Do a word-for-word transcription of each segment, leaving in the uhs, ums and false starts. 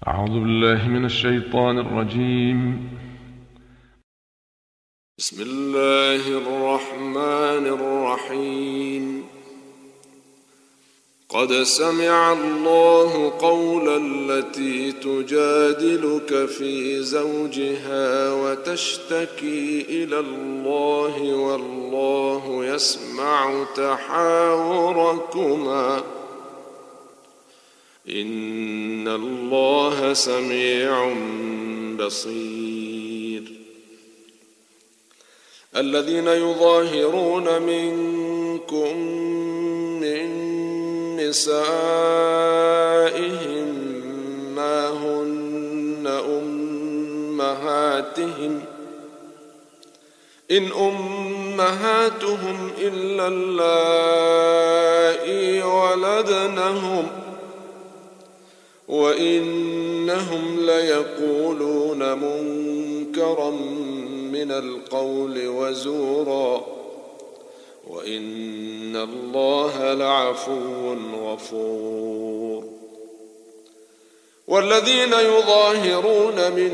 أعوذ بالله من الشيطان الرجيم. بسم الله الرحمن الرحيم. قد سمع الله قول التي تجادلك في زوجها وتشتكي إلى الله والله يسمع تحاوركما إن الله سميع بصير. الذين يظاهرون منكم من نسائهم ما هن أمهاتهم إن أمهاتهم إلا اللائي ولدنهم وإنهم ليقولون منكرا من القول وزورا وإن الله لعفو غفور. والذين يظاهرون من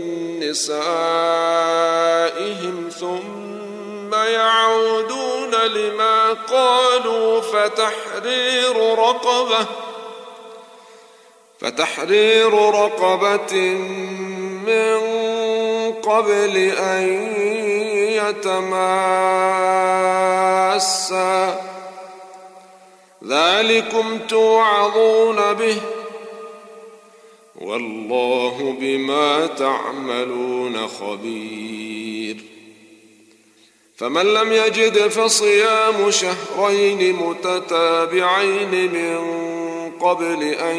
نسائهم ثم يعودون لما قالوا فتحرير رقبة فتحرير رقبة من قبل أن يتماسا ذلكم توعظون به والله بما تعملون خبير. فمن لم يجد فصيام شهرين متتابعين من قبل أن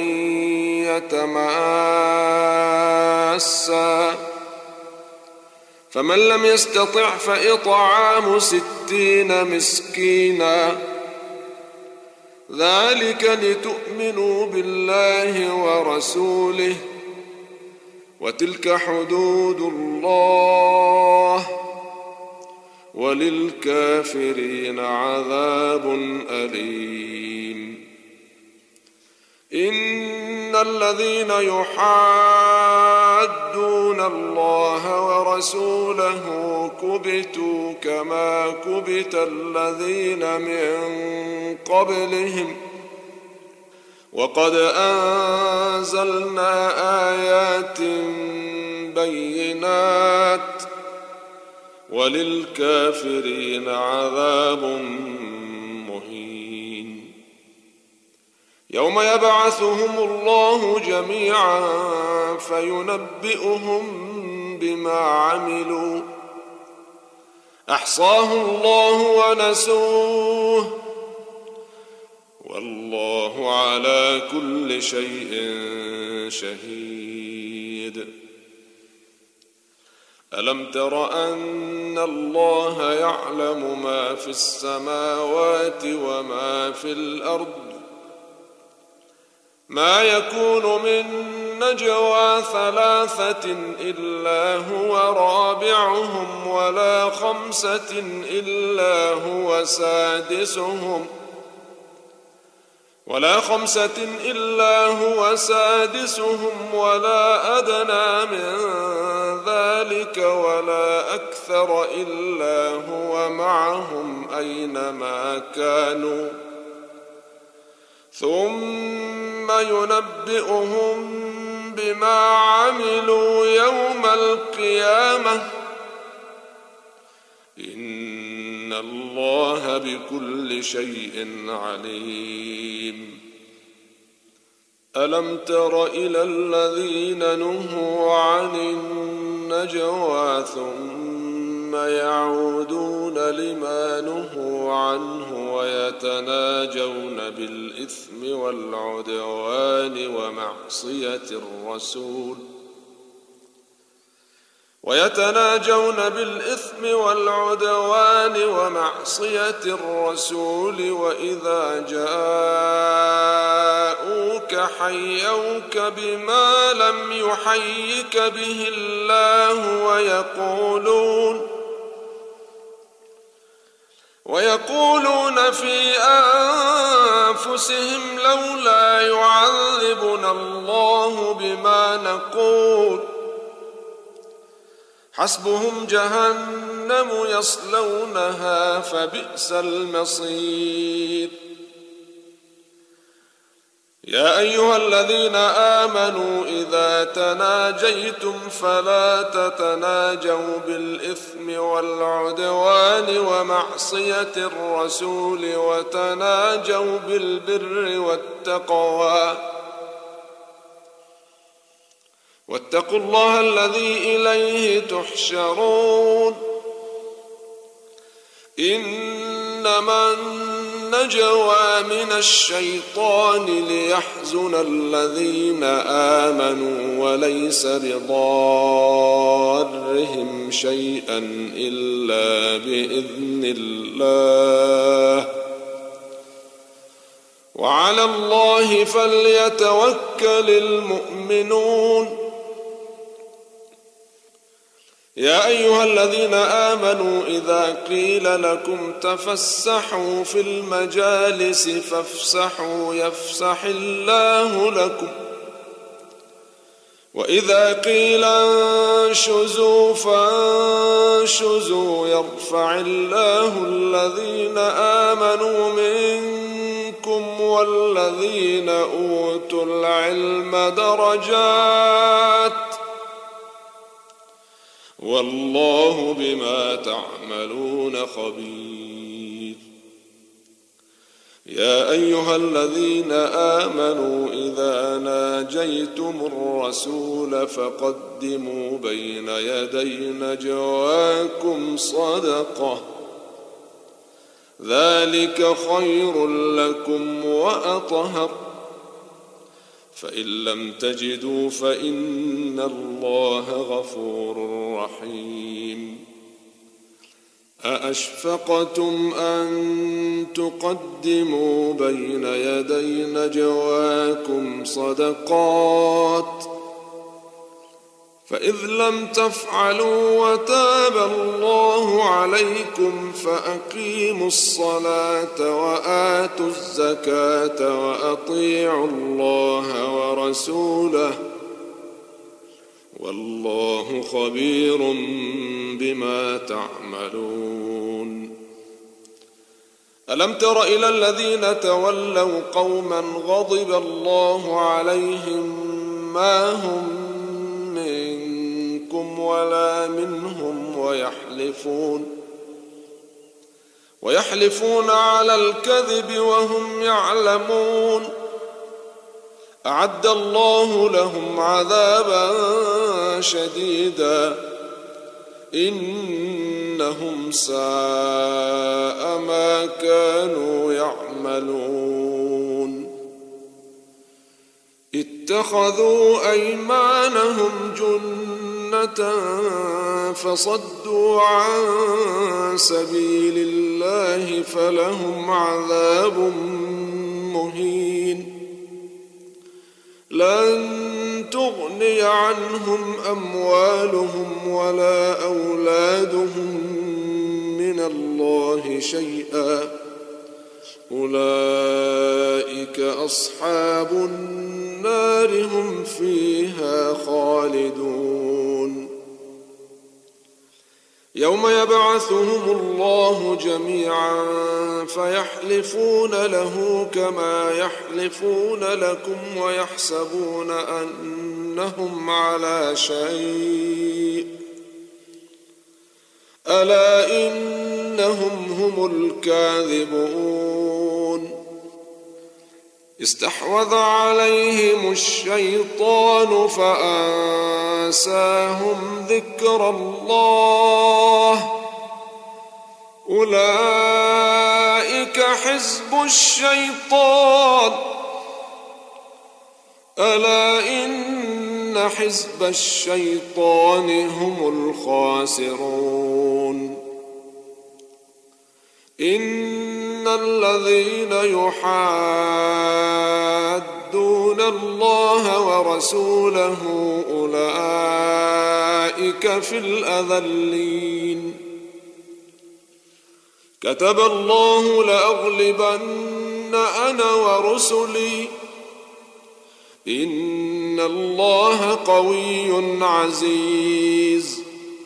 يتماسا فمن لم يستطع فإطعام ستين مسكينا ذلك لتؤمنوا بالله ورسوله وتلك حدود الله وللكافرين عذاب أليم. إن الذين يحادون الله ورسوله كبتوا كما كبت الذين من قبلهم وقد أنزلنا آيات بينات وللكافرين عذاب مهين. يوم يبعثهم الله جميعا فينبئهم بما عملوا أحصاه الله ونسوه والله على كل شيء شهيد. ألم تر أن الله يعلم ما في السماوات وما في الأرض ما يكون من نجوى ثلاثة إلا هو رابعهم ولا خمسة إلا هو سادسهم ولا خمسة إلا هو سادسهم ولا أدنى من ذلك ولا أكثر إلا هو معهم أينما كانوا ثم ينبئهم بما عملوا يوم القيامة إن الله بكل شيء عليم. ألم تر إلى الذين نهوا عن النجوى ثم يعودون لما نهوا عنه ويتناجون بالإثم والعدوان ومعصية الرسول ويتناجون بالإثم والعدوان ومعصية الرسول وإذا جاءوك حيوك بما لم يحيك به الله ويقولون ويقولون في أنفسهم لولا يعذبنا الله بما نقول حسبهم جهنم يصلونها فبئس المصير. يا أيها الذين آمنوا إذا تناجيتم فلا تتناجوا بالإثم والعدوان ومعصية الرسول وتناجوا بالبر والتقوى واتقوا الله الذي إليه تحشرون. إنما النجوى من الشيطان ليحزن الذين آمنوا وليس بضارهم شيئا إلا بإذن الله وعلى الله فليتوكل المؤمنون. يا أيها الذين آمنوا إذا قيل لكم تفسحوا في المجالس فافسحوا يفسح الله لكم وإذا قيل انشزوا فانشزوا يرفع الله الذين آمنوا منكم والذين أوتوا العلم درجات والله بما تعملون خبير. يا أيها الذين آمنوا إذا ناجيتم الرسول فقدموا بين يدي نجواكم صدقة ذلك خير لكم وأطهر فإن لم تجدوا فإن الله غفور رحيم. أأشفقتم أن تقدموا بين يدي نجواكم صدقات فإذ لم تفعلوا وتاب الله عليكم فأقيموا الصلاة وآتوا الزكاة وأطيعوا الله ورسوله والله خبير بما تعملون. ألم تر إلى الذين تولوا قوما غضب الله عليهم ما هم منكم ولا منهم ويحلفون ويحلفون على الكذب وهم يعلمون أعد الله لهم عذابا شديدا إنهم ساء ما كانوا يعملون. اتخذوا أيمانهم جنة فصدوا عن سبيل الله فلهم عذاب مهين. لن تغني عنهم أموالهم ولا أولادهم من الله شيئا أولئك أصحاب النار هم فيها خالدون. يوم يبعثهم الله جميعا فيحلفون له كما يحلفون لكم ويحسبون أنهم على شيء ألا إنهم هم الكاذبون. استحوذ عليهم الشيطان فأنساهم ذكر الله أولئك حزب الشيطان ألا إن حزب الشيطان هم الخاسرون. إن الذين يحادون الله ورسوله أولئك في الأذلين. كتب الله لأغلبن أنا ورسلي إن الله قوي عزيز.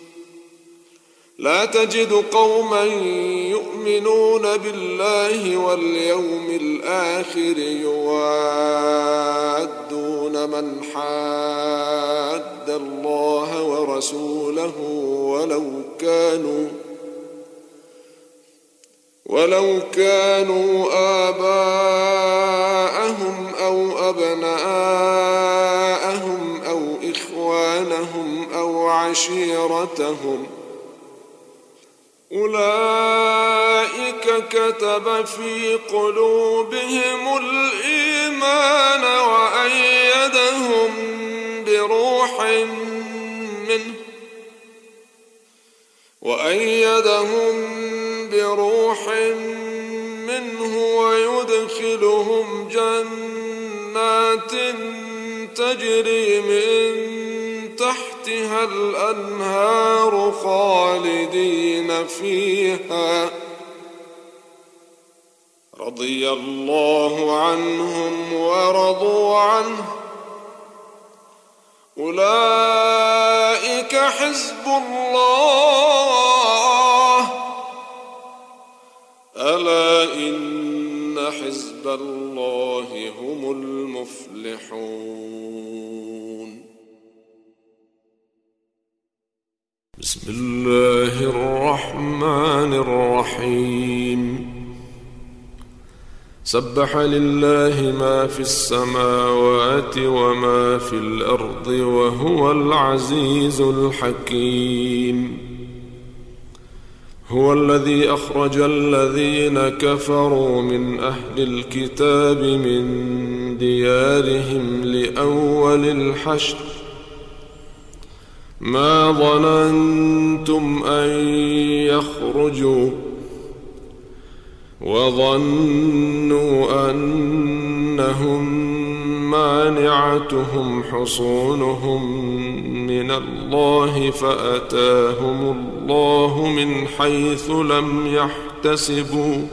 لا تجد قوما يؤمنون بالله واليوم الآخر يوادون من حاد الله ورسوله ولو كانوا ولو كانوا آباءهم أو أبناءهم أو إخوانهم أو عشيرتهم أولئك كتب في قلوبهم الإيمان وأيدهم بروح منه وأيدهم بروح منه ويدخلهم جنات تجري من تحتها الأنهار خالدين فيها رضي الله عنهم ورضوا عنه أولئك حزب الله ألا إن حزب الله هم المفلحون. بسم الله الرحمن الرحيم. سبح لله ما في السماوات وما في الأرض وهو العزيز الحكيم. هو الذي أخرج الذين كفروا من أهل الكتاب من ديارهم لأول الحشر ما ظننتم أن يخرجوا وظنوا أنهم مانعتهم حصونهم من الله فأتاهم الله من حيث لم يحتسبوا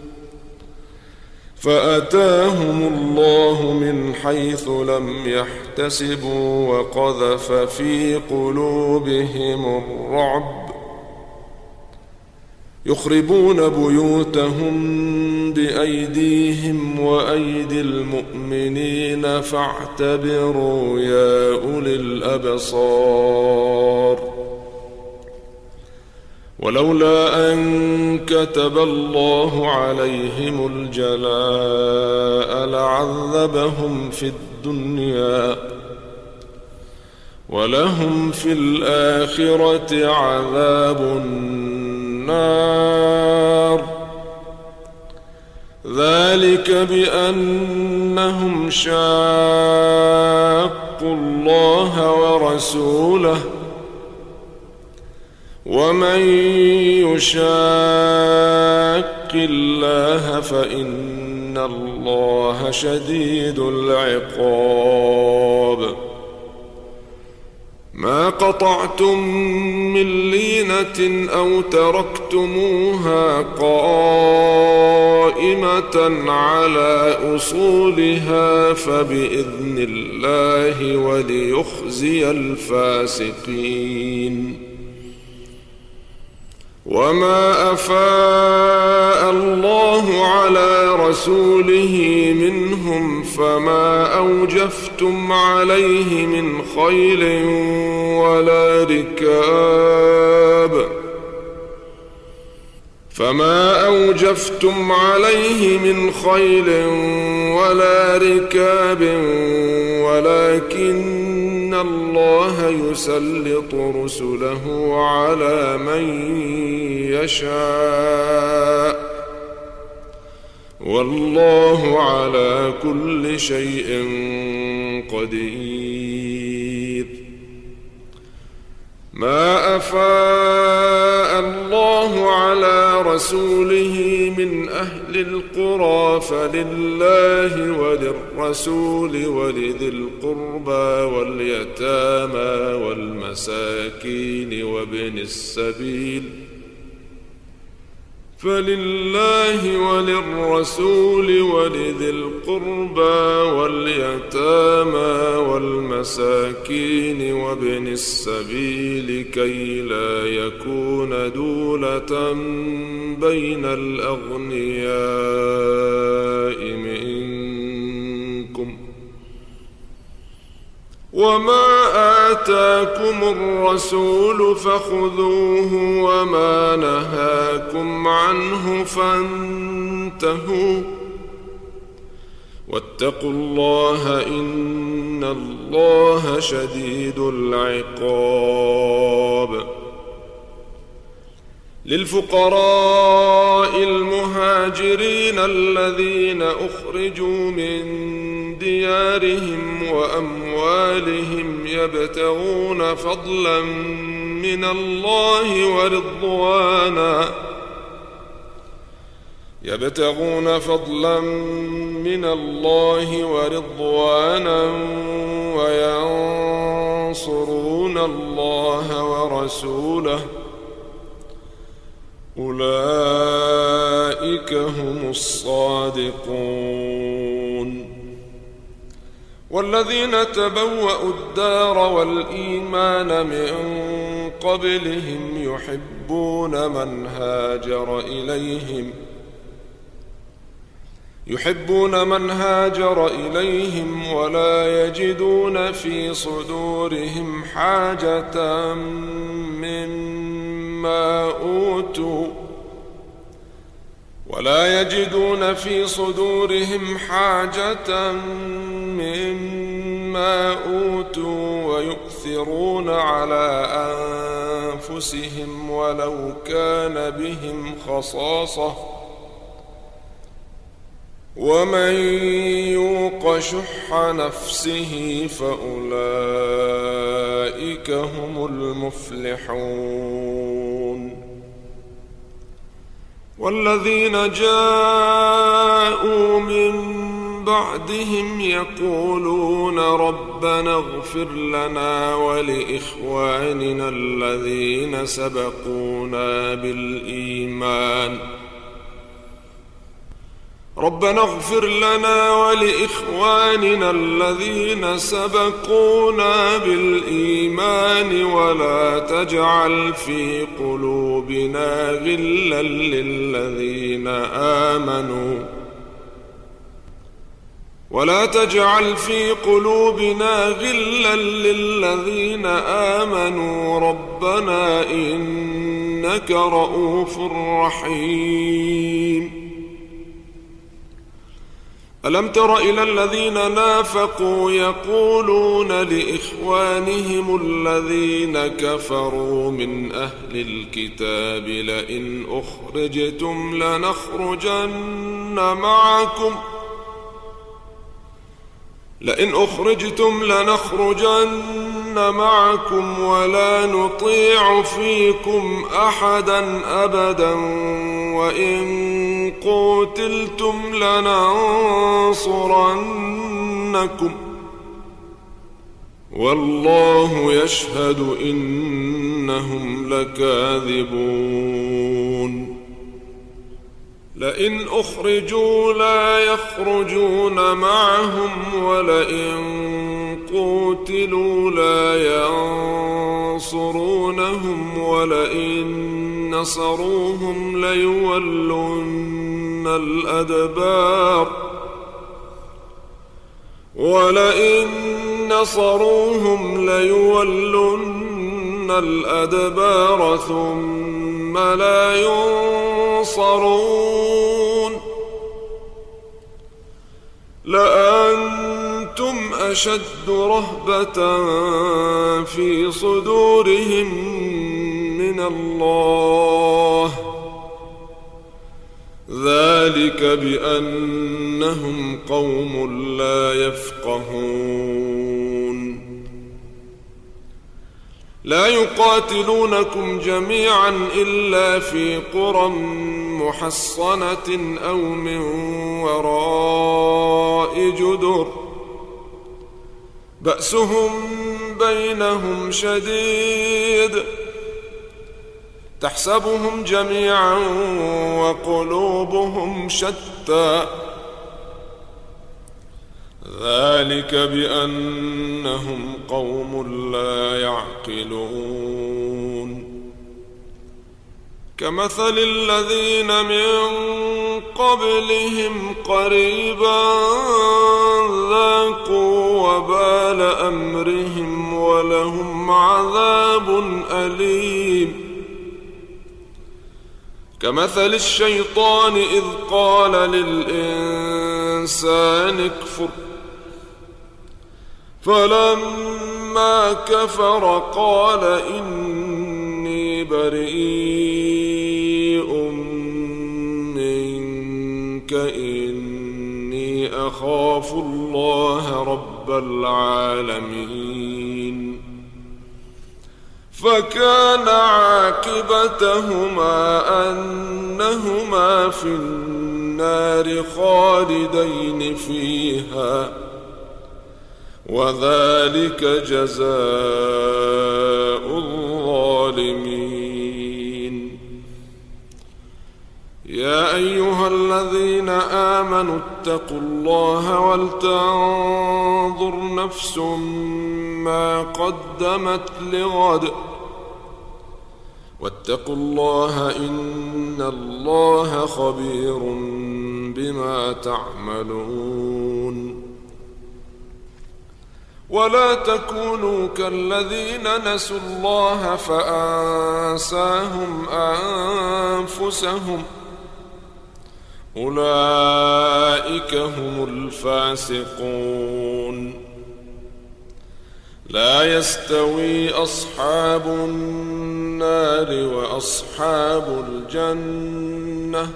فأتاهم الله من حيث لم يحتسبوا وقذف في قلوبهم الرعب يخربون بيوتهم بأيديهم وأيدي المؤمنين فاعتبروا يا أولي الأبصار. ولولا أن كتب الله عليهم الجلاء لعذبهم في الدنيا ولهم في الآخرة عذاب النار. ذلك بأنهم شاقوا الله ورسوله ومن يشاق الله فإن الله شديد العقاب. ما قطعتم من لينة أو تركتموها قائمة على أصولها فبإذن الله وليخزي الفاسقين. وما أفاء الله على رسوله منهم فما أوجفتم عليه من خيل ولا ركاب فما أوجفتم عليه من خيل ولا ركاب ولكن الله يسلط رسله على من يشاء والله على كل شيء قدير. ما أفاء الله على رسوله من أهل القرى فلله وللرسول ولذي القربى واليتامى والمساكين وابن السبيل فلله وللرسول ولذي القربى واليتامى والمساكين وابن السبيل كي لا يكون دولة بين الأغنياء منكم. وما آتاكم الرسول فخذوه وما نهاكم عنه فانتهوا واتقوا الله إن الله شديد العقاب. للفقراء المهاجرين الذين أخرجوا من ديارهم وأموالهم يبتغون فضلا من الله ورضوانا يبتغون فضلا من الله ورضوانا وينصرون الله ورسوله أولئك هم الصادقون. والذين تبوأوا الدار والإيمان من قبلهم يحبون من هاجر إليهم يحبون من هاجر إليهم ولا يجدون في صدورهم حاجة مما أوتوا ولا يجدون في صدورهم حاجة مما أوتوا ويؤثرون على أنفسهم ولو كان بهم خصاصة ومن يوق شح نفسه فأولئك هم المفلحون. والذين جاءوا من بعدهم يقولون ربنا اغفر لنا ولإخواننا الذين سبقونا بالإيمان ربنا اغفر لنا ولإخواننا الذين سبقونا بالإيمان ولا تجعل في قلوبنا غلا للذين آمنوا ولا تجعل في قلوبنا غلا للذين آمنوا ربنا إنك رؤوف رحيم. ألم تر إلى الذين نافقوا يقولون لإخوانهم الذين كفروا من أهل الكتاب لئن أخرجتم لنخرجن معكم لئن أخرجتم لنخرجن معكم ولا نطيع فيكم أحدا أبدا وإن قتلتم لننصرنكم والله يشهد إنهم لكاذبون. لئن أخرجوا لا يخرجون معهم ولئن قتلوا لا ينصرونهم ولئن نصروهم ليولن الأدبار ولئن نصروهم ليولن الأدبار ثم لا ينصرون لأنتم أشد رهبة في صدورهم من الله ذلك بأنهم قوم لا يفقهون. لا يقاتلونكم جميعا إلا في قرى محصنة أو من وراء جدر بأسهم بينهم شديد تحسبهم جميعا وقلوبهم شتى ذلك بأنهم قوم لا يعقلون كمثل الذين من قبلهم قريبا ذاقوا وبال أمرهم ولهم عذاب أليم كمثل الشيطان إذ قال للإنسان اكفر فلما كفر قال إني بريء منك إني أخاف الله رب العالمين فكان عاقبتهما أنهما في النار خالدين فيها وذلك جزاء الظالمين يا أيها الذين آمنوا اتقوا الله ولتنظر نفس ما قدمت لغد واتقوا الله إن الله خبير بما تعملون ولا تكونوا كالذين نسوا الله فأنساهم أنفسهم أولئك هم الفاسقون لا يستوي أصحاب النار وأصحاب الجنة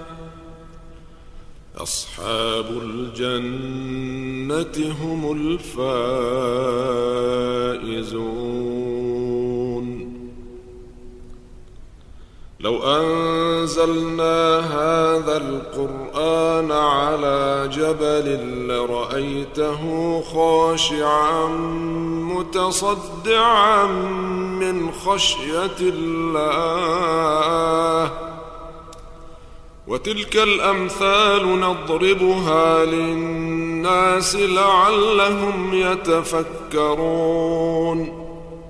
أصحاب الجنة هم الفائزون لو أنزلنا هذا القرآن على جبل لرأيته خاشعا متصدعا من خشية الله وتلك الأمثال نضربها للناس لعلهم يتفكرون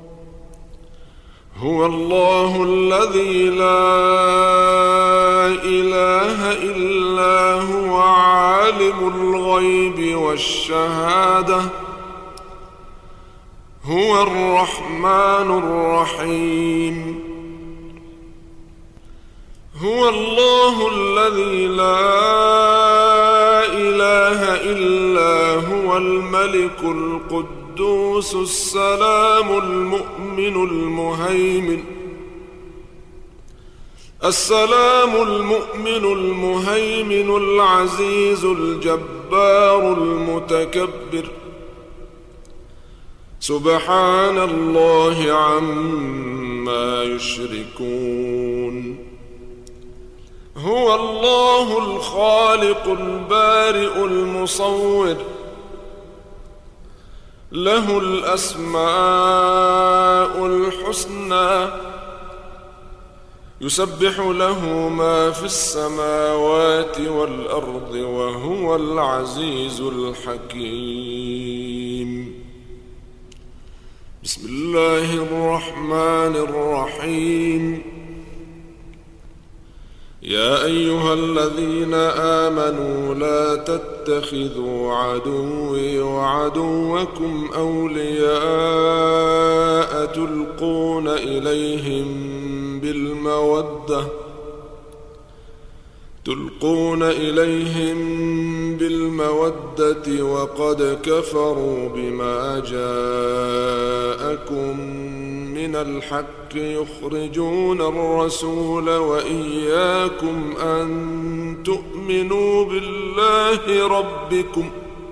هو الله الذي لا إله إلا هو عالم الغيب والشهادة هو الرحمن الرحيم هو الله الذي لا إله إلا هو الملك القدوس السلام المؤمن المهيمن السلام المؤمن المهيمن العزيز الجبار المتكبر سبحان الله عما يشركون هو الله الخالق البارئ المصور له الأسماء الحسنى يسبح له ما في السماوات والأرض وهو العزيز الحكيم بسم الله الرحمن الرحيم يا أيها الذين آمنوا لا تتخذوا عدوي وعدوكم أولياء تلقون إليهم بالمودة تلقون إليهم بالمودة وقد كفروا بما جاءكم من الحق يخرجون الرسول وإياكم أن تؤمنوا بالله ربكم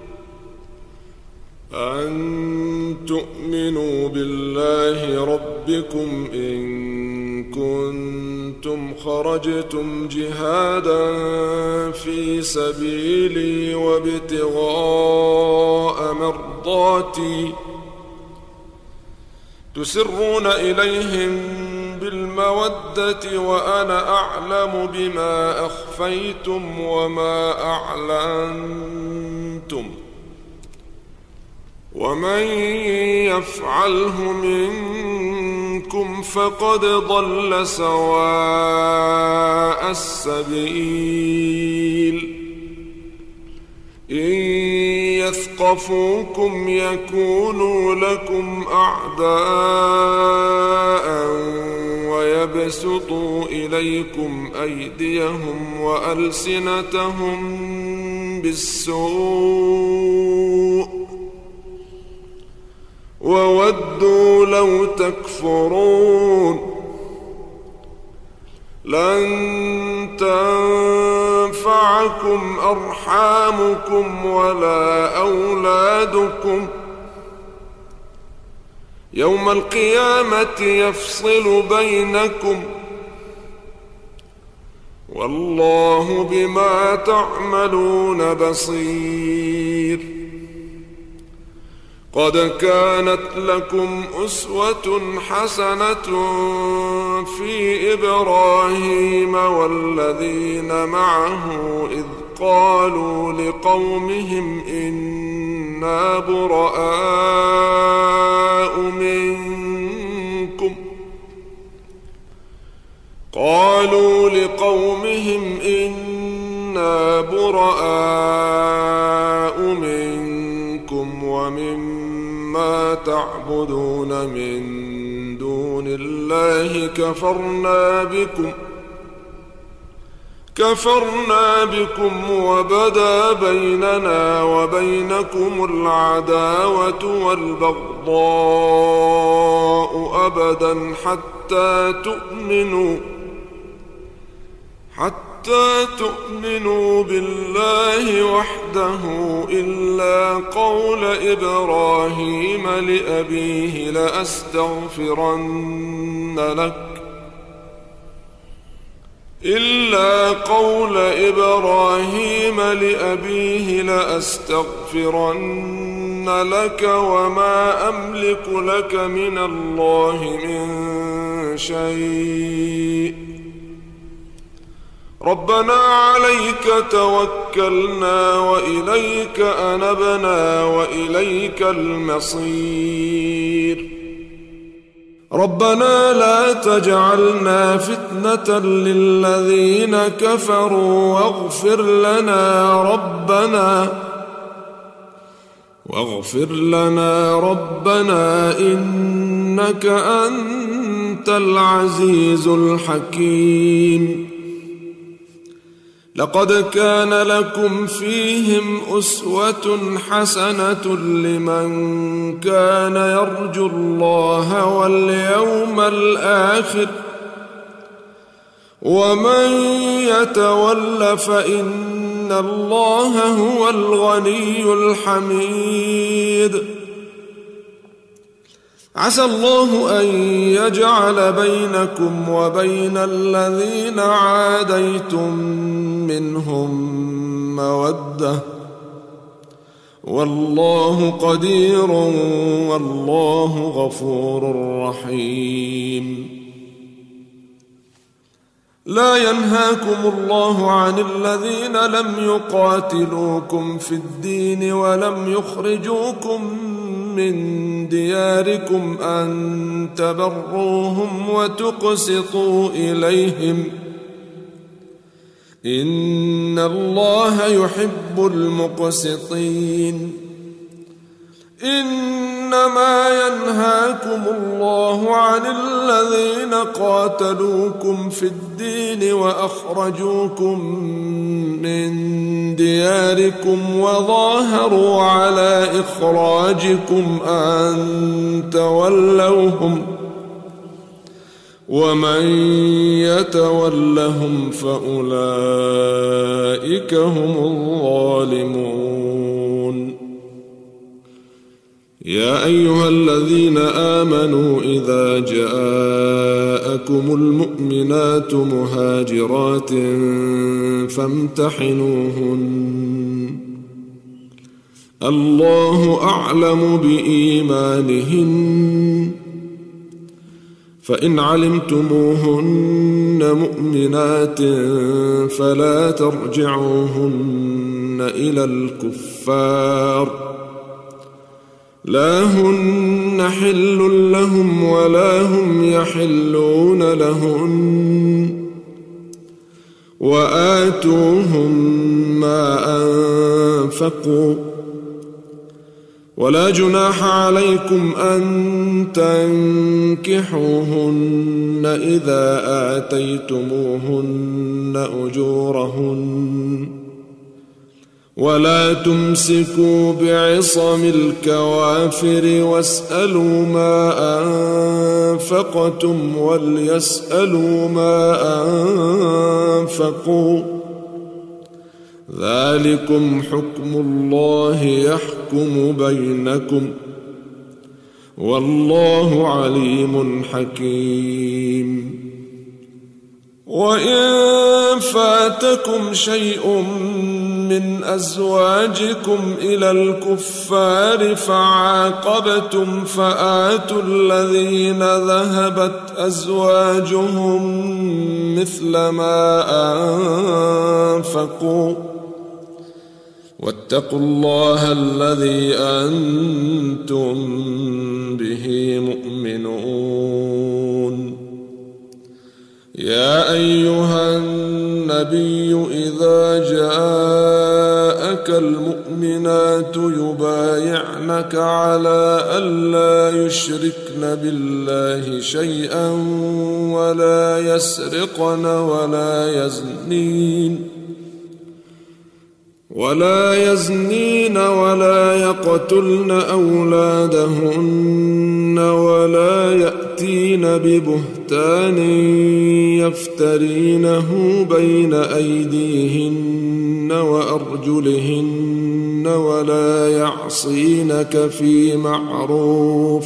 أن تؤمنوا بالله ربكم إن كنتم خرجتم جهادا في سبيلي وابتغاء مرضاتي تسرون إليهم بالمودة وأنا أعلم بما أخفيتم وما أعلنتم ومن يفعله منكم فقد ضل سواء السبيل إن يثقفوكم يكونوا لكم أعداء ويبسطوا إليكم أيديهم وألسنتهم بالسوء وودوا لو تكفرون لن تنفعكم أرحامكم ولا أولادكم يوم القيامة يفصل بينكم والله بما تعملون بصير قد كانت لكم أسوة حسنة في إبراهيم والذين معه إذ قالوا لقومهم إنا براء منكم قالوا لقومهم إنا براء منكم ومما تعبدون من دون الله كفرنا بكم كفرنا بكم وبدا بيننا وبينكم العداوة والبغضاء أبدا حتى تؤمنوا حتى تؤمنوا بالله وحده إلا قول إبراهيم لأبيه لأستغفرن لك إلا قول إبراهيم لأبيه لأستغفرن لك وما أملك لك من الله من شيء ربنا عليك توكلنا وإليك أنبنا وإليك المصير ربنا لا تجعلنا فتنة للذين كفروا واغفر لنا ربنا واغفر لنا ربنا إنك أنت العزيز الحكيم لقد كان لكم فيهم أسوة حسنة لمن كان يرجو الله واليوم الآخر ومن يتول فإن الله هو الغني الحميد عسى الله أن يجعل بينكم وبين الذين عاديتم منهم مودة والله قدير والله غفور رحيم لا ينهاكم الله عن الذين لم يقاتلوكم في الدين ولم يخرجوكم من دياركم أن تبروهم وتقسطوا إليهم إن الله يحب المقسطين إنما ينهاكم الله عن الذين قاتلوكم في الدين وأخرجوكم من دياركم وظاهروا على إخراجكم أن تولوهم ومن يتولهم فأولئك هم الظالمون يا أيها الذين آمنوا إذا جاءكم المؤمنات مهاجرات فامتحنوهن الله أعلم بإيمانهن فإن علمتموهن مؤمنات فلا ترجعوهن إلى الكفار لا هن حل لهم ولا هم يحلون لهن وآتوهم ما أنفقوا ولا جناح عليكم أن تنكحوهن إذا آتيتموهن أجورهن ولا تمسكوا بعصم الكوافر واسألوا ما أنفقتم وليسألوا ما أنفقوا ذلكم حكم الله يحكم بينكم والله عليم حكيم. وإن فاتكم شيء من أزواجكم إلى الكفار فعاقبتم فآتوا الذين ذهبت أزواجهم مثل ما أنفقوا واتقوا الله الذي أنتم به مؤمنون. يا أيها النبي إذا جاءك المؤمنات يبايعنك على ألا يشركن بالله شيئا ولا يسرقن ولا يزنين ولا يزنين ولا يقتلن أولادهن ولا يأتين ببهتان يفترينه بين أيديهن وأرجلهن ولا يعصينك في معروف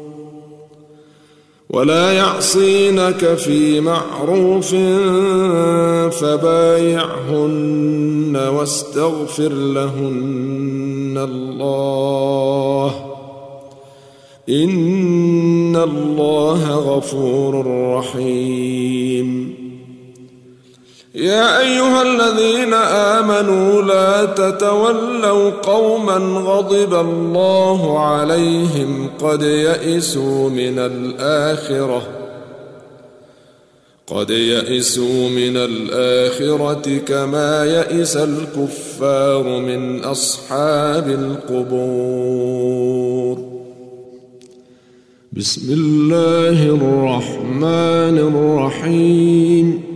ولا يعصينك في معروف فبايعهن واستغفر لهن الله إن الله غفور رحيم. يا أيها الذين آمنوا لا تتولوا قوما غضب الله عليهم قد يئسوا من الآخرة قد يئسوا من الآخرة كما يئس الكفار من أصحاب القبور. بسم الله الرحمن الرحيم.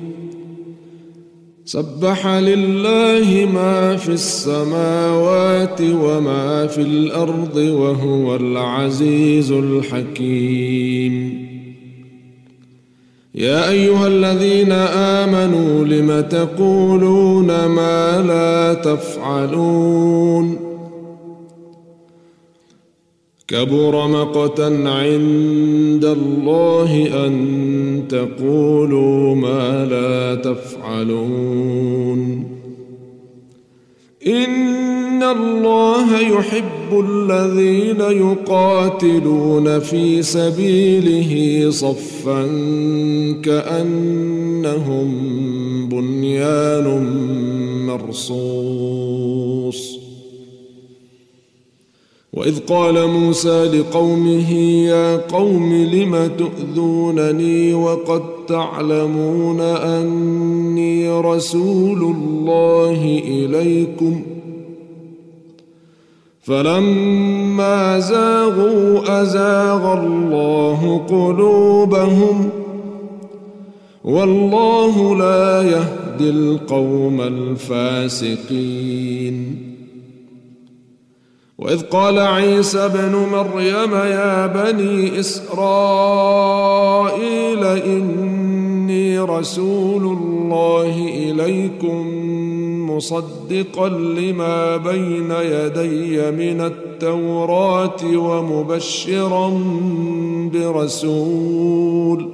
سبح لله ما في السماوات وما في الأرض وهو العزيز الحكيم. يا أيها الذين آمنوا لم تقولون ما لا تفعلون كبر مقتا عند الله أن تقولوا ما لا تفعلون إن الله يحب الذين يقاتلون في سبيله صفا كأنهم بنيان مرصوص. وإذ قال موسى لقومه يا قوم لم تؤذونني وقد تعلمون أني رسول الله إليكم فلما زاغوا أزاغ الله قلوبهم والله لا يهدي القوم الفاسقين. وإذ قال عيسى ابن مريم يا بني إسرائيل إني رسول الله إليكم مصدقا لما بين يدي من التوراة ومبشرا برسول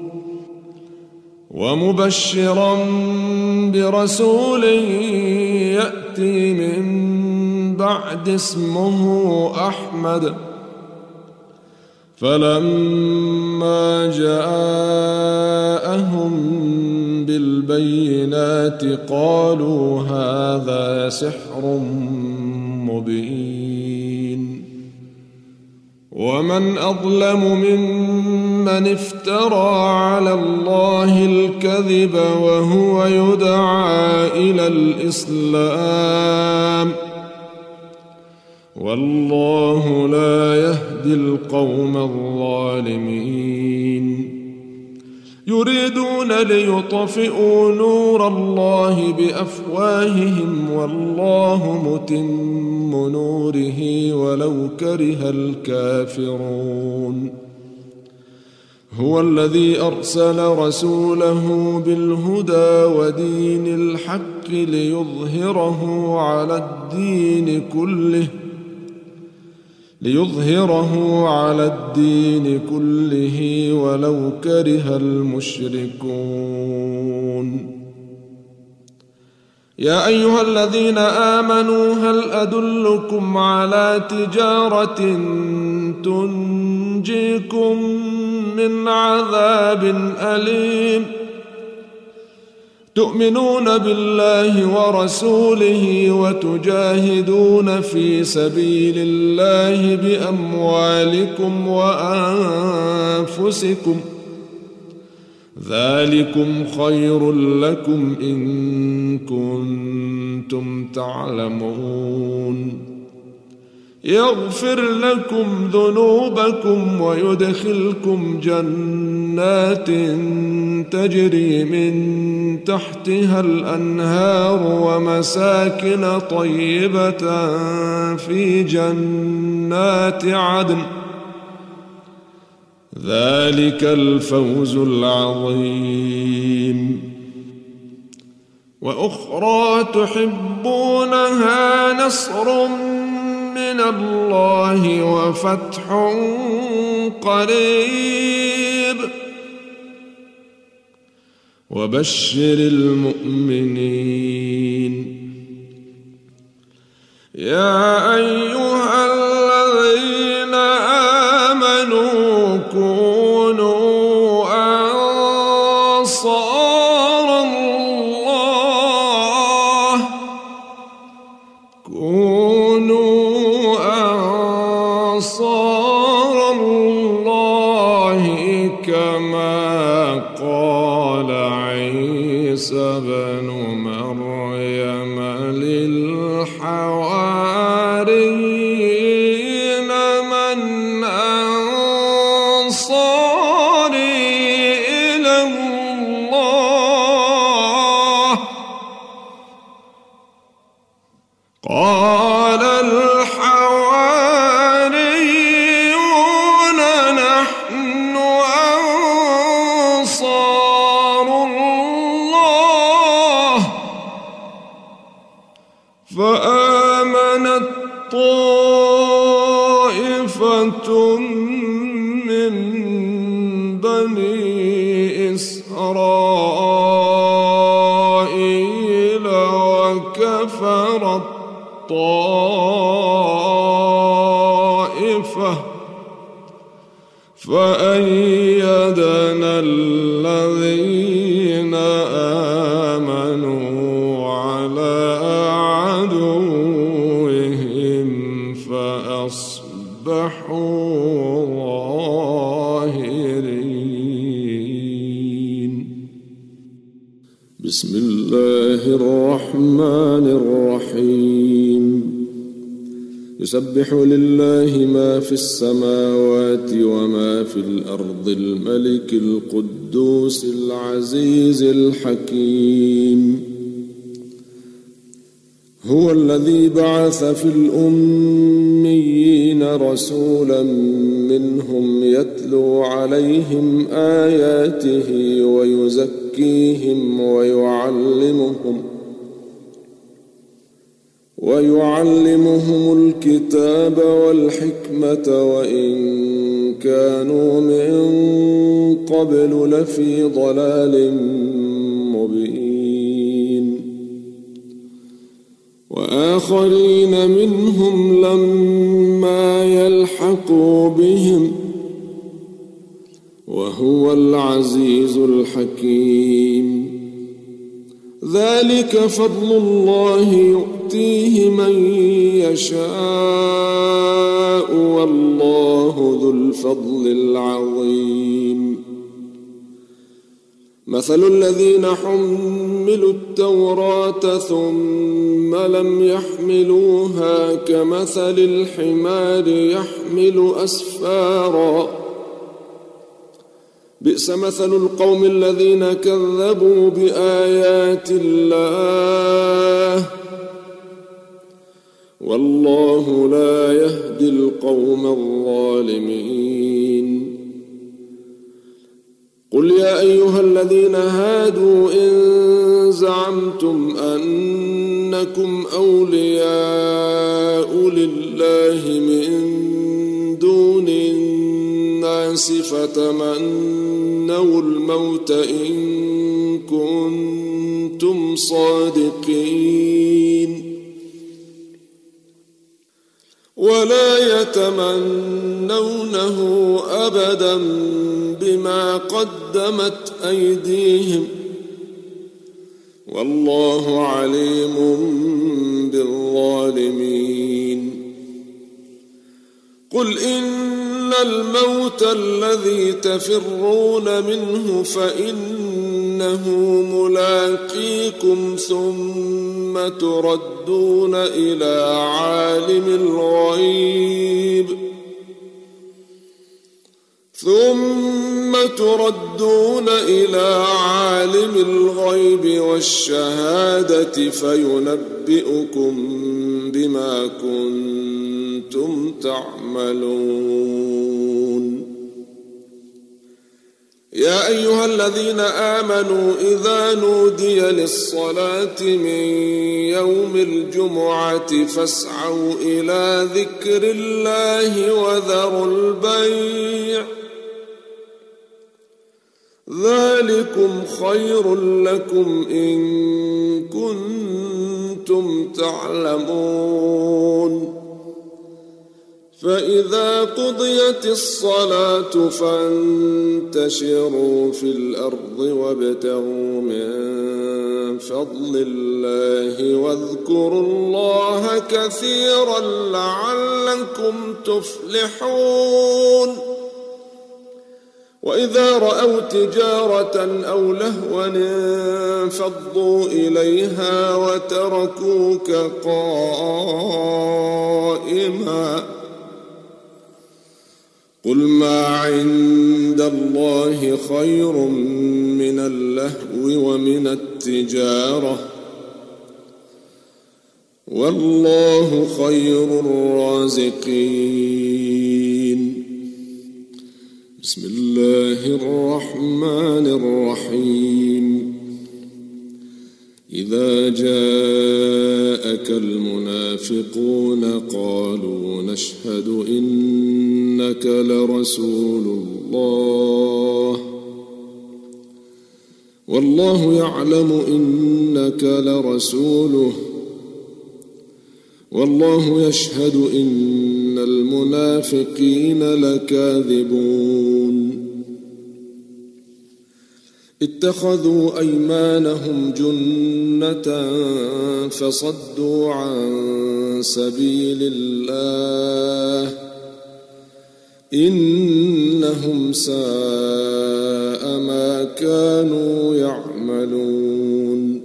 ومبشرا برسول يأتي من بعد اسمه أحمد فلما جاءهم بالبينات قالوا هذا سحر مبين. ومن أظلم ممن افترى على الله الكذب وهو يدعى إلى الإسلام والله لا يهدي القوم الظالمين. يريدون ليطفئوا نور الله بأفواههم والله متم نوره ولو كره الكافرون. هو الذي أرسل رسوله بالهدى ودين الحق ليظهره على الدين كله ليظهره على الدين كله ولو كره المشركون. يا أيها الذين آمنوا هل أدلكم على تجارة تنجيكم من عذاب أليم تؤمنون بالله ورسوله وتجاهدون في سبيل الله بأموالكم وأنفسكم ذلكم خير لكم إن كنتم تعلمون. يغفر لكم ذنوبكم ويدخلكم جنات تجري من تحتها الأنهار ومساكن طيبة في جنات عدن ذلك الفوز العظيم. وأخرى تحبونها نصر من الله وفتح قريب وبشر المؤمنين. يا أيها الذين آمنوا كونوا أنصار الله كونوا أنصار الله كما قال عيسى بن مريم للحواريين من أنصاري إلى الله قال الحواريون نحن أنصار الله فآمنت طائفة من بني إسرائيل وكفرت طائفة فأيدنا الذين آمنوا على عدوهم فأصبحوا ظاهرين. بسم الله الرحمن الرحيم. يسبح لله ما في السماوات وما في الأرض الملك القدوس العزيز الحكيم. هو الذي بعث في الأميين رسولا منهم يتلو عليهم آياته ويزكيهم ويعلمهم ويعلمهم الكتاب والحكمة وإن كانوا من قبل لفي ضلال مبين. وآخرين منهم لما يلحقوا بهم وهو العزيز الحكيم. ذلك فضل الله يؤتيه من يشاء والله ذو الفضل العظيم. مثل الذين حملوا التوراة ثم لم يحملوها كمثل الحمار يحمل أسفارا بئس مثل القوم الذين كذبوا بآيات الله والله لا يهدي القوم الظالمين. قل يا أيها الذين هادوا إن زعمتم أنكم أولياء لله من دون الناس فتمنوا الموت إن كنتم صادقين ولا يتمنونه أبدا بما قدمت أيديهم والله عليم بالظالمين. قل إن الموت الذي تفرون منه فإنه ملاقيكم ثم تردون إلى عالم الغيب ثم تردون إلى عالم الغيب والشهادة فينبئكم بما كنتم تعملون. يا أيها الذين آمنوا إذا نودي للصلاة من يوم الجمعة فاسعوا إلى ذكر الله وذروا البيع ذلكم خير لكم إن كنتم تعلمون. فإذا قضيت الصلاة فانتشروا في الأرض وابتغوا من فضل الله واذكروا الله كثيرا لعلكم تفلحون. وإذا رأوا تجارة أو لهوا انفضوا إليها وتركوك قائما قل ما عند الله خير من اللهو ومن التجارة والله خير الرازقين. بسم الله الرحمن الرحيم. إذا جاءك المنافقون قالوا نشهد إنك لرسول الله والله يعلم إنك لرسوله والله يشهد إن المنافقين لكاذبون. اتخذوا أيمانهم جنة فصدوا عن سبيل الله إنهم ساء ما كانوا يعملون.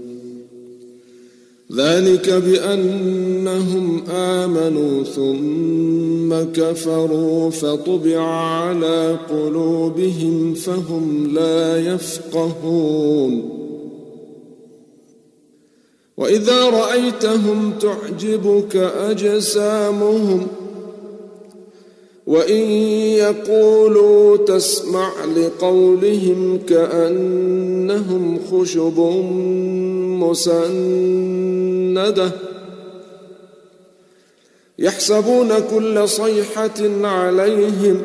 ذلك بأنهم آمنوا ثم كفروا فطبع على قلوبهم فهم لا يفقهون. وإذا رأيتهم تعجبك أجسامهم وإن يقولوا تسمع لقولهم كأنهم خشب مسندة يحسبون كل صيحة عليهم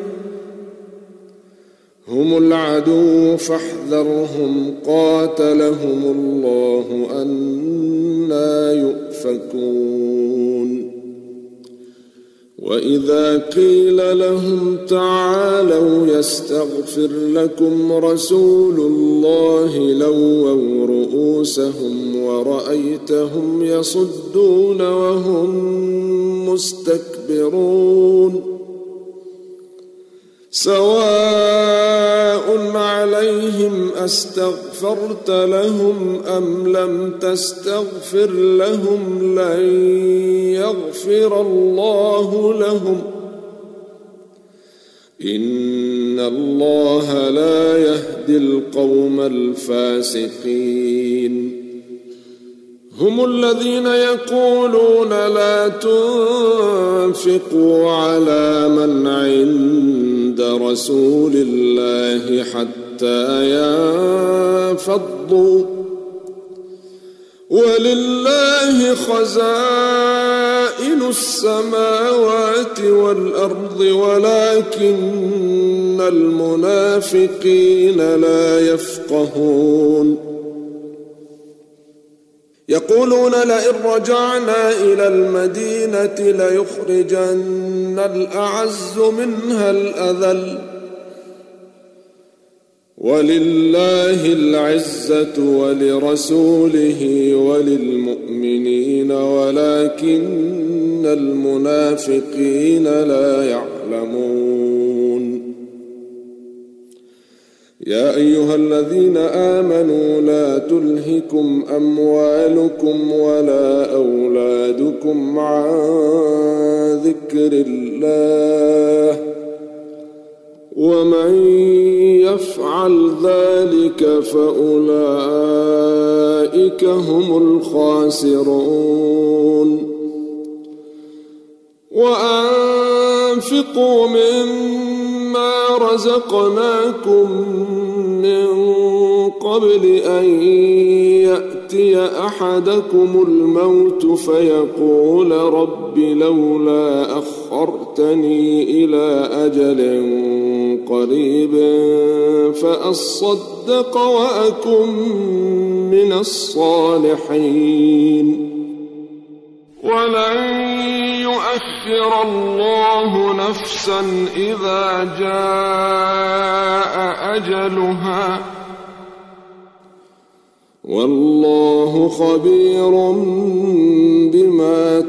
هم العدو فاحذرهم قاتلهم الله أنى يؤفكون. وإذا قيل لهم تعالوا يستغفر لكم رسول الله لووا رؤوسهم ورأيتهم يصدون وهم مستكبرون سواء عليهم أستغفرت لهم أم لم تستغفر لهم لن يغفر الله لهم إن الله لا يهدي القوم الفاسقين هم الذين يقولون لا تنفقوا على من عند رسول الله حتى ينفضوا ولله خزائن السماوات والأرض ولكن المنافقين لا يفقهون يقولون لئن رجعنا إلى المدينة ليخرجن الأعز منها الأذل ولله العزة ولرسوله وللمؤمنين ولكن المنافقين لا يعلمون يا أيها الذين آمنوا لا تلهكم أموالكم ولا أولادكم عن ذكر الله ومن يفعل ذلك فأولئك هم الخاسرون وأنفقوا مما رزقناكم من قبل أن يأتي أحدكم الموت فيقول رب لولا أخرتني إلى أجل قريب فأصدق وأكن من الصالحين ولن يؤخر الله نفسا إذا جاء أجلها والله خبير بما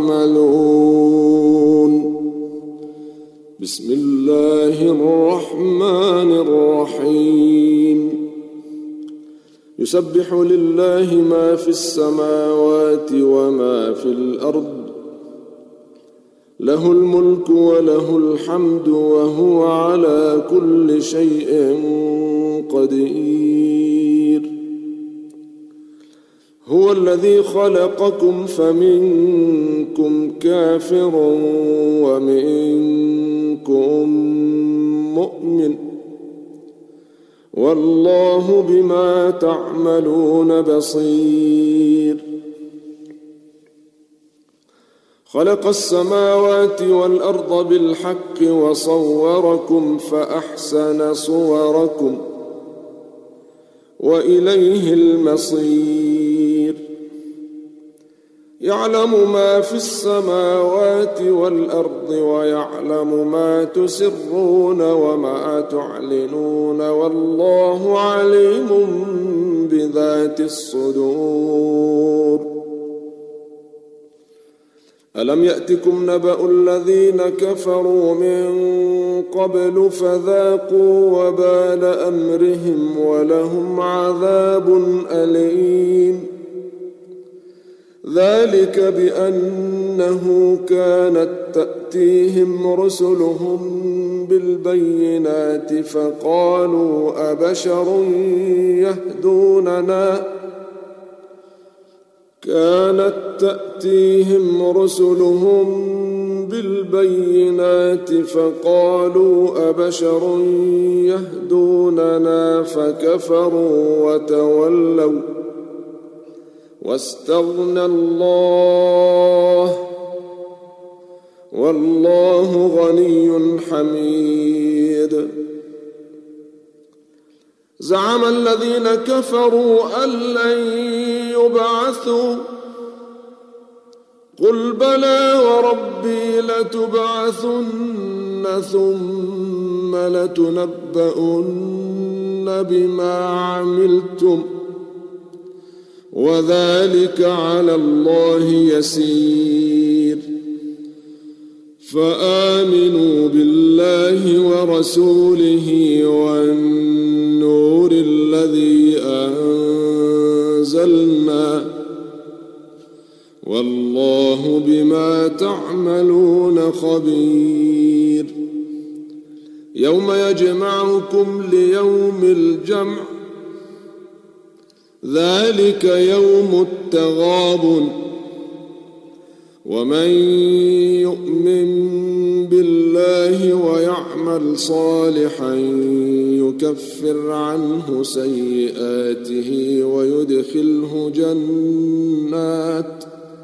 تعملون بسم الله الرحمن الرحيم يسبح لله ما في السماوات وما في الأرض له الملك وله الحمد وهو على كل شيء قدير هو الذي خلقكم فمنكم كافر ومنكم مؤمن والله بما تعملون بصير خلق السماوات والأرض بالحق وصوركم فأحسن صوركم وإليه المصير يعلم ما في السماوات والأرض ويعلم ما تسرون وما تعلنون والله عليم بذات الصدور ألم يأتكم نبأ الذين كفروا من قبل فذاقوا وبال أمرهم ولهم عذاب أليم ذلك بأنه كانت تأتيهم رسلهم بالبينات فقالوا أبشر يهدوننا كانت تأتيهم رسلهم بالبينات فقالوا أبشر يهدوننا فكفروا وتولوا واستغنى الله والله غني حميد زعم الذين كفروا أن لن يبعثوا قل بلى وربي لتبعثن ثم لتنبؤن بما عملتم وذلك على الله يسير فآمنوا بالله ورسوله والنور الذي أنزلنا والله بما تعملون خبير يوم يجمعكم ليوم الجمع ذلك يوم التغابن ومن يؤمن بالله ويعمل صالحا يكفر عنه سيئاته ويدخله جنات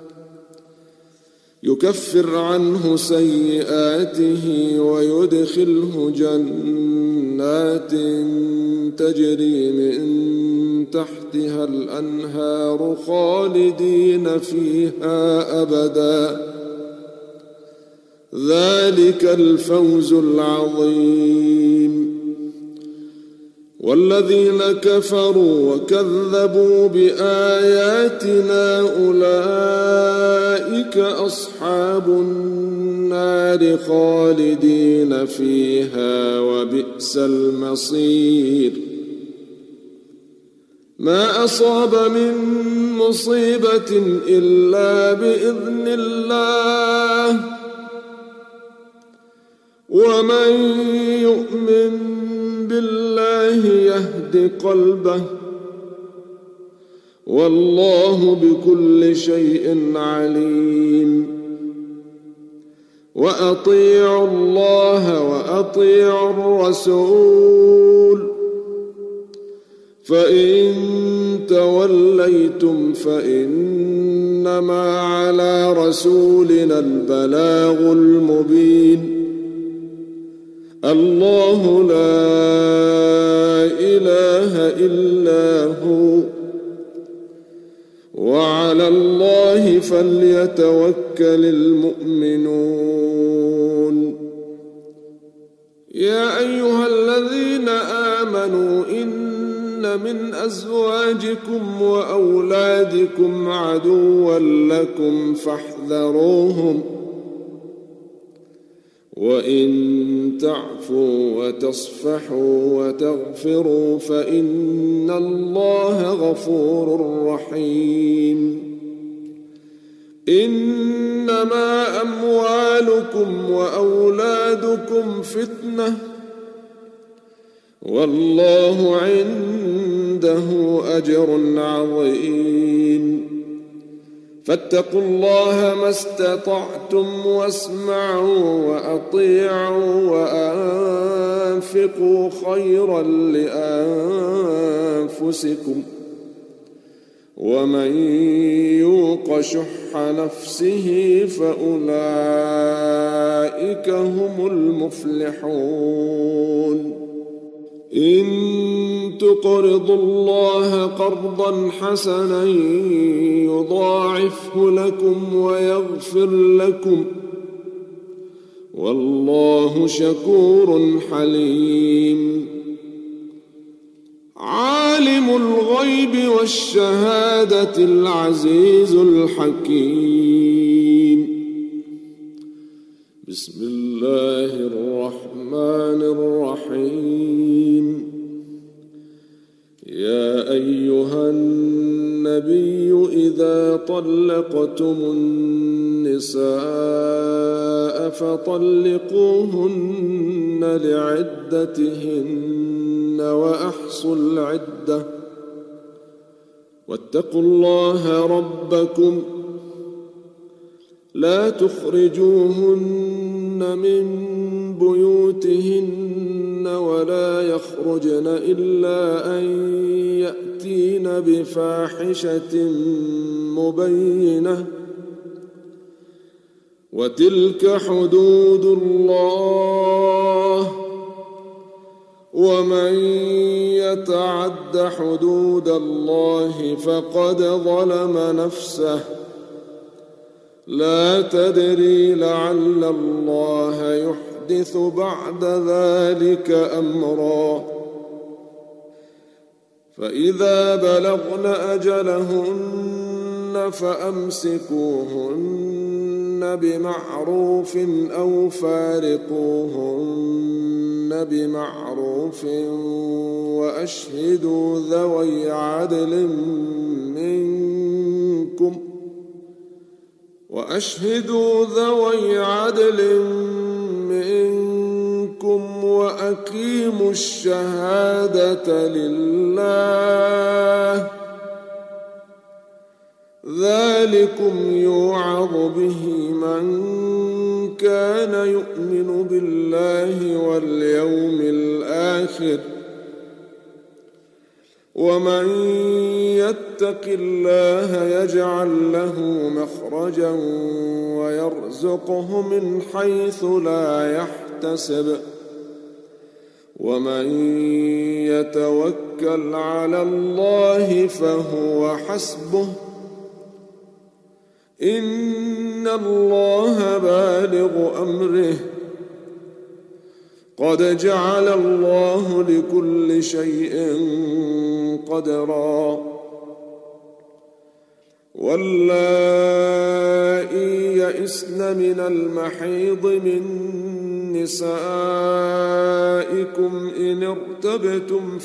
يكفر عنه سيئاته ويدخله جنات تجري من تحتها الأنهار خالدين فيها أبدا ذلك الفوز العظيم والذين كفروا وكذبوا بآياتنا أولئك أصحاب النار خالدين فيها وبئس المصير ما أصاب من مصيبة إلا بإذن الله ومن يؤمن بالله يهد قلبه والله بكل شيء عليم وأطيعوا الله وأطيعوا الرسول فإن توليتم فإنما على رسولنا البلاغ المبين الله لا إله إلا هو وعلى الله فليتوكل المؤمنون يا أيها الذين آمنوا إن من أزواجكم وأولادكم عدوا لكم فاحذروهم وإن تعفوا وتصفحوا وتغفروا فإن الله غفور رحيم إنما أموالكم وأولادكم فتنة والله عنده أجر عظيم فاتقوا الله ما استطعتم واسمعوا وأطيعوا وأنفقوا خيرا لأنفسكم ومن يوق شح نفسه فأولئك هم المفلحون إن تقرضوا الله قرضا حسنا يضاعفه لكم ويغفر لكم والله شكور حليم عالم الغيب والشهادة العزيز الحكيم بسم الله الرحمن الرحيم يا أيها النبي إذا طلقتم النساء فطلقوهن لعدتهن وأحصوا العدة واتقوا الله ربكم لا تخرجوهن من بيوتهن ولا يخرجن إلا أن يأتين بفاحشة مبينة وتلك حدود الله ومن يتعد حدود الله فقد ظلم نفسه لا تدري لعل الله يحدث بعد ذلك أمرا. فإذا بلغن أجلهن فأمسكوهن بمعروف أو فارقوهن بمعروف وأشهدوا ذوي عدل منكم وأشهدوا ذوي عدل منكم وأقيموا الشهادة لله. ذلكم يوعظ به من كان يؤمن بالله واليوم الآخر، ومن يتق الله يجعل له مخرجا ويرزقه من حيث لا يحتسب، ومن يتوكل على الله فهو حسبه، إن الله بالغ أمره، قد جعل الله لكل شيء قدرا. واللائي يئسن من المحيض من نسائكم إن ارتبتم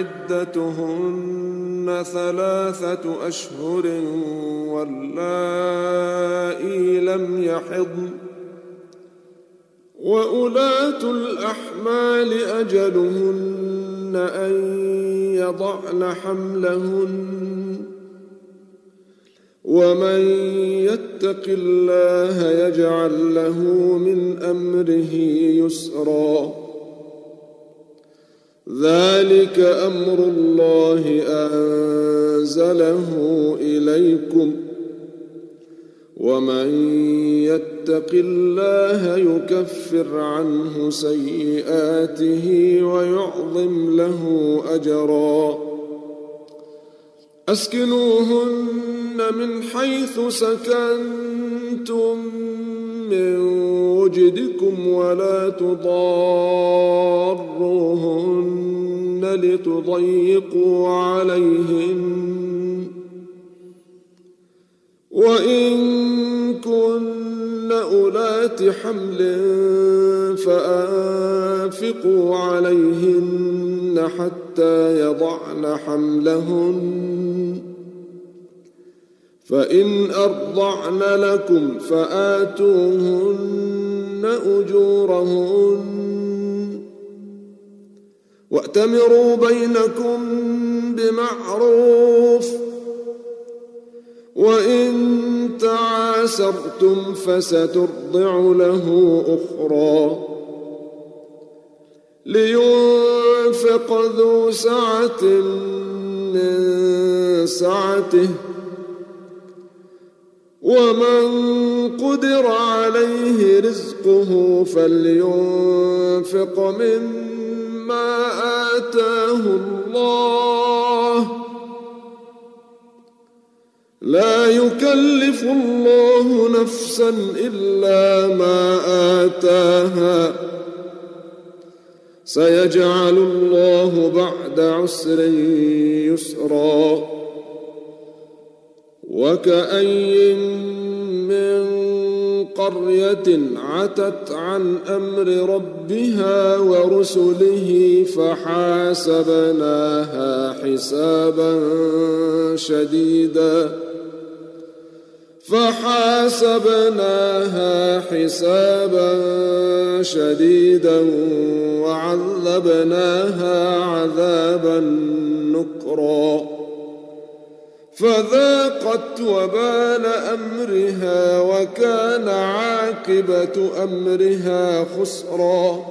فعدتهن ثلاثة أشهر واللائي لم يحضن، وأولاة الأحمال أجلهن أن يضعن حملهن، ومن يتق الله يجعل له من أمره يسرا. ذلك أمر الله أنزله إليكم، ومن يتق الله يكفر عنه سيئاته ويعظم له أجرا. أسكنوهن من حيث سكنتم من وجدكم ولا تضاروهن لتضيقوا عليهن، وإن كن أولات حمل فأنفقوا عليهن حتى يضعن حملهن، فإن أرضعن لكم فآتوهن أجورهن، وأتمروا بينكم بمعروف، وإن تعاسرتم فسترضع له أخرى. لينفق ذو سعة من سعته، ومن قدر عليه رزقه فلينفق مما آتاه الله، لا يكلف الله نفسا إلا ما آتاها، سيجعل الله بعد عسر يسرا. وكأي من قرية عتت عن أمر ربها ورسله فحاسبناها حسابا شديدا فحاسبناها حسابا شديدا وعذبناها عذابا نكرا، فذاقت وبال أمرها وكان عاقبة أمرها خسرا.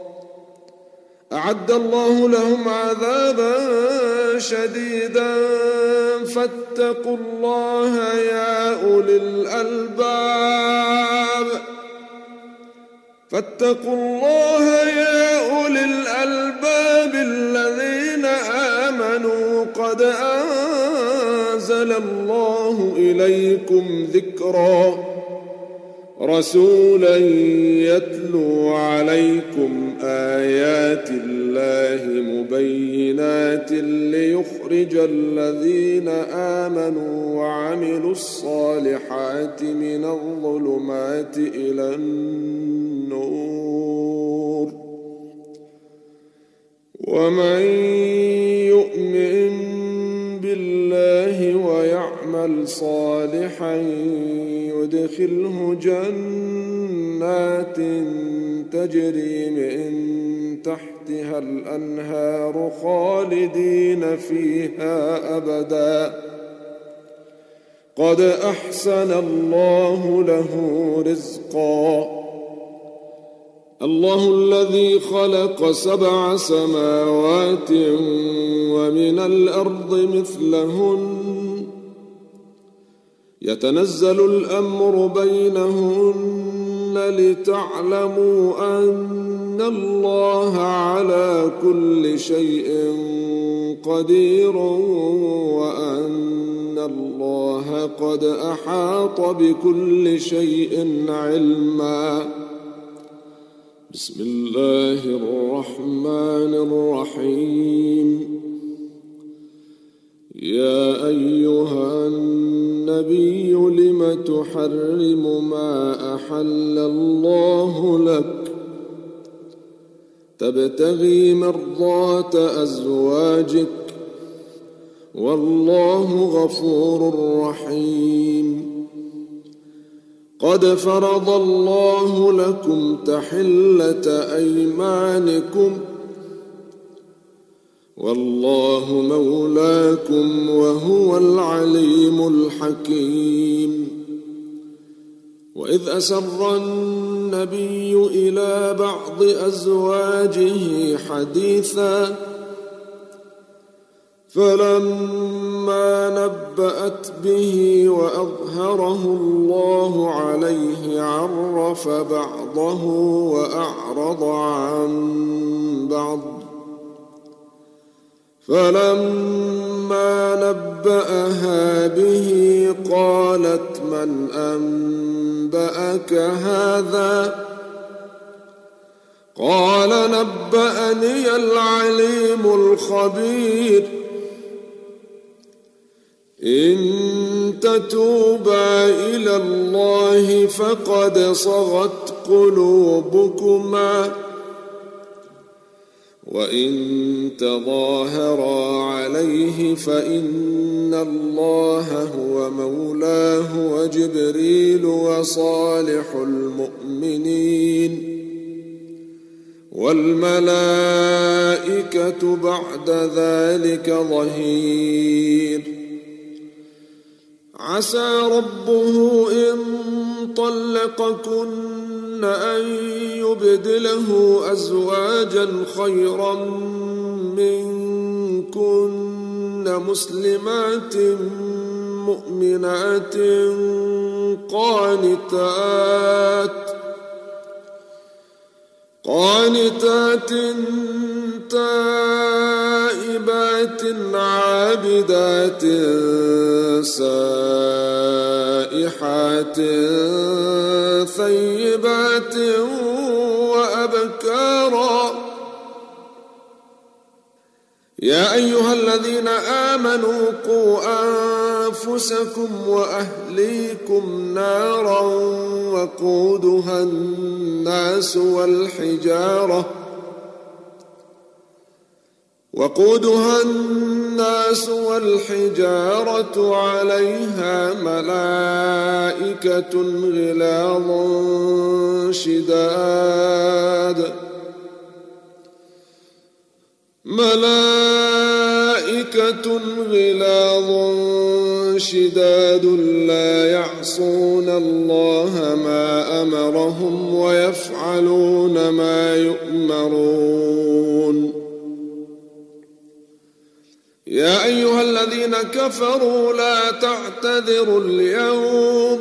أعد الله لهم عذابا شديدا فاتقوا الله يا أولي الألباب فاتقوا الله يا أولي الألباب الذين آمنوا قد أنزل الله إليكم ذكرا. رسولا يتلو عليكم آيات الله مبينات ليخرج الذين آمنوا وعملوا الصالحات من الظلمات إلى النور ومن يؤمن بالله ويعمل صالحا يدخله جنات تجري من تحتها الأنهار خالدين فيها أبدا قد أحسن الله له رزقا الله الذي خلق سبع سماوات ومن الأرض مثلهن يتنزل الأمر بينهن لتعلموا أن الله على كل شيء قدير وأن الله قد أحاط بكل شيء علما. بسم الله الرحمن الرحيم. يا أيها النبي لم تحرم ما أحل الله لك تبتغي مرضات أزواجك والله غفور رحيم. قد فرض الله لكم تحلة أيمانكم والله مولاكم وهو العليم الحكيم. وإذ أسر النبي إلى بعض أزواجه حديثا فلما نبأت به وأظهره الله عليه عرف بعضه وأعرض عن بعض فلما نبأها به قالت من أنبأك هذا قال نبأني العليم الخبير. إن تتوبا إلى الله فقد صغت قلوبكما وإن تظاهرا عليه فإن الله هو مولاه وجبريل وصالح المؤمنين والملائكة بعد ذلك ظهير. عسى ربه إن طلقكن أن يبدله أزواجا خيرا منكن مسلمات مؤمنات قانتات قانتات تائبات عابدات سائحات ثيبات وأبكارا. يا أيها الذين آمنوا قوا أنفسكم وأهليكم نارا وقودها الناس والحجارة وقودها الناس والحجارة عليها ملائكة غلاظ شداد ملائكة غلاظ شداد لا يعصون الله ما أمرهم ويفعلون ما يؤمرون. يا أيها الذين كفروا لا تعتذروا اليوم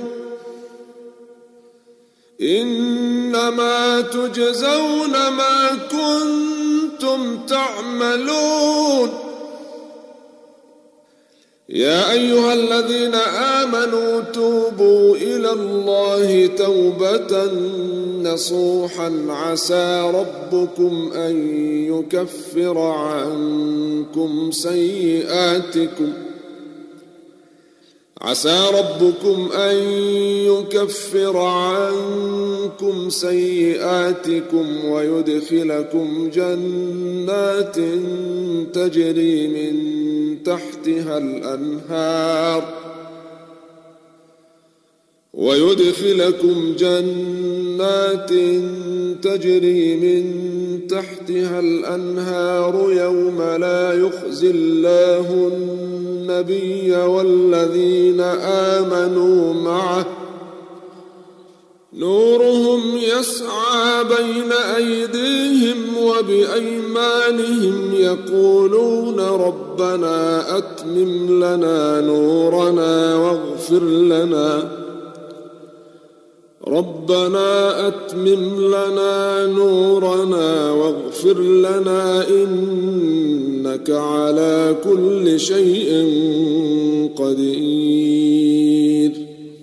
إنما تجزون ما كنتم تعملون. يا أيها الذين آمنوا توبوا إلى الله توبة نصوحا عسى ربكم أن يكفر عنكم سيئاتكم عسى ربكم أن يكفر عنكم سيئاتكم ويدخلكم جنات تجري من تحتها الأنهار ويدخلكم جنات تجري من تحتها الأنهار يوم لا يخزي الله النبي والذين آمنوا معه نورهم يسعى بين أيديهم وبأيمانهم يقولون ربنا أتمم لنا نورنا واغفر لنا ربنا أتمم لنا نورنا واغفر لنا إنك على كل شيء قدير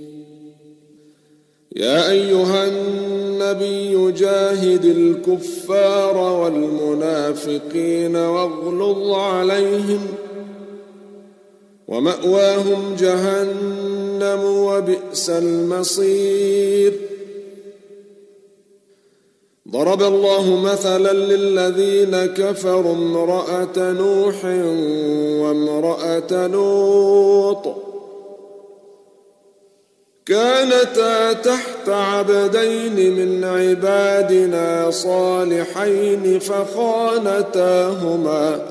يا أيها النبي جاهد الكفار والمنافقين واغلظ عليهم ومأواهم جهنم وبئس المصير ضرب الله مثلا للذين كفروا امرأة نوح وامرأة لوط كانتا تحت عبدين من عبادنا صالحين فخانتاهما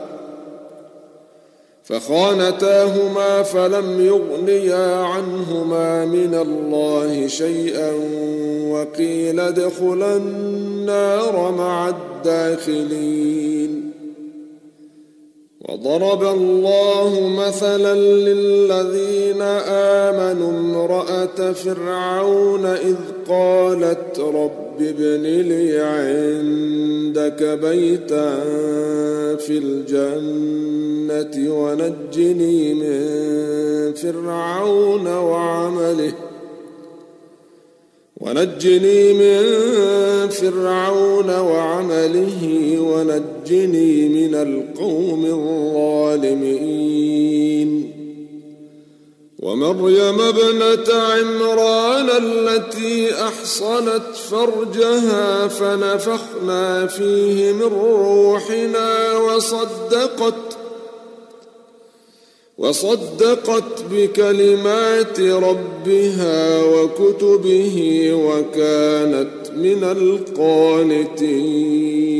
فخانتاهما فلم يغنيا عنهما من الله شيئا وقيل ادخلا النار مع الداخلين وضرب الله مثلا للذين آمنوا امرأة فرعون إذ قالت رب ابن لي عندك بيتا في الجنة ونجني من فرعون وعمله ونجني من فرعون وعمله ونجني من القوم الظالمين ومريم ابنة عمران التي أحصنت فرجها فنفخنا فيه من روحنا وصدقت وصدقت بكلمات ربها وكتبه وكانت من القانتين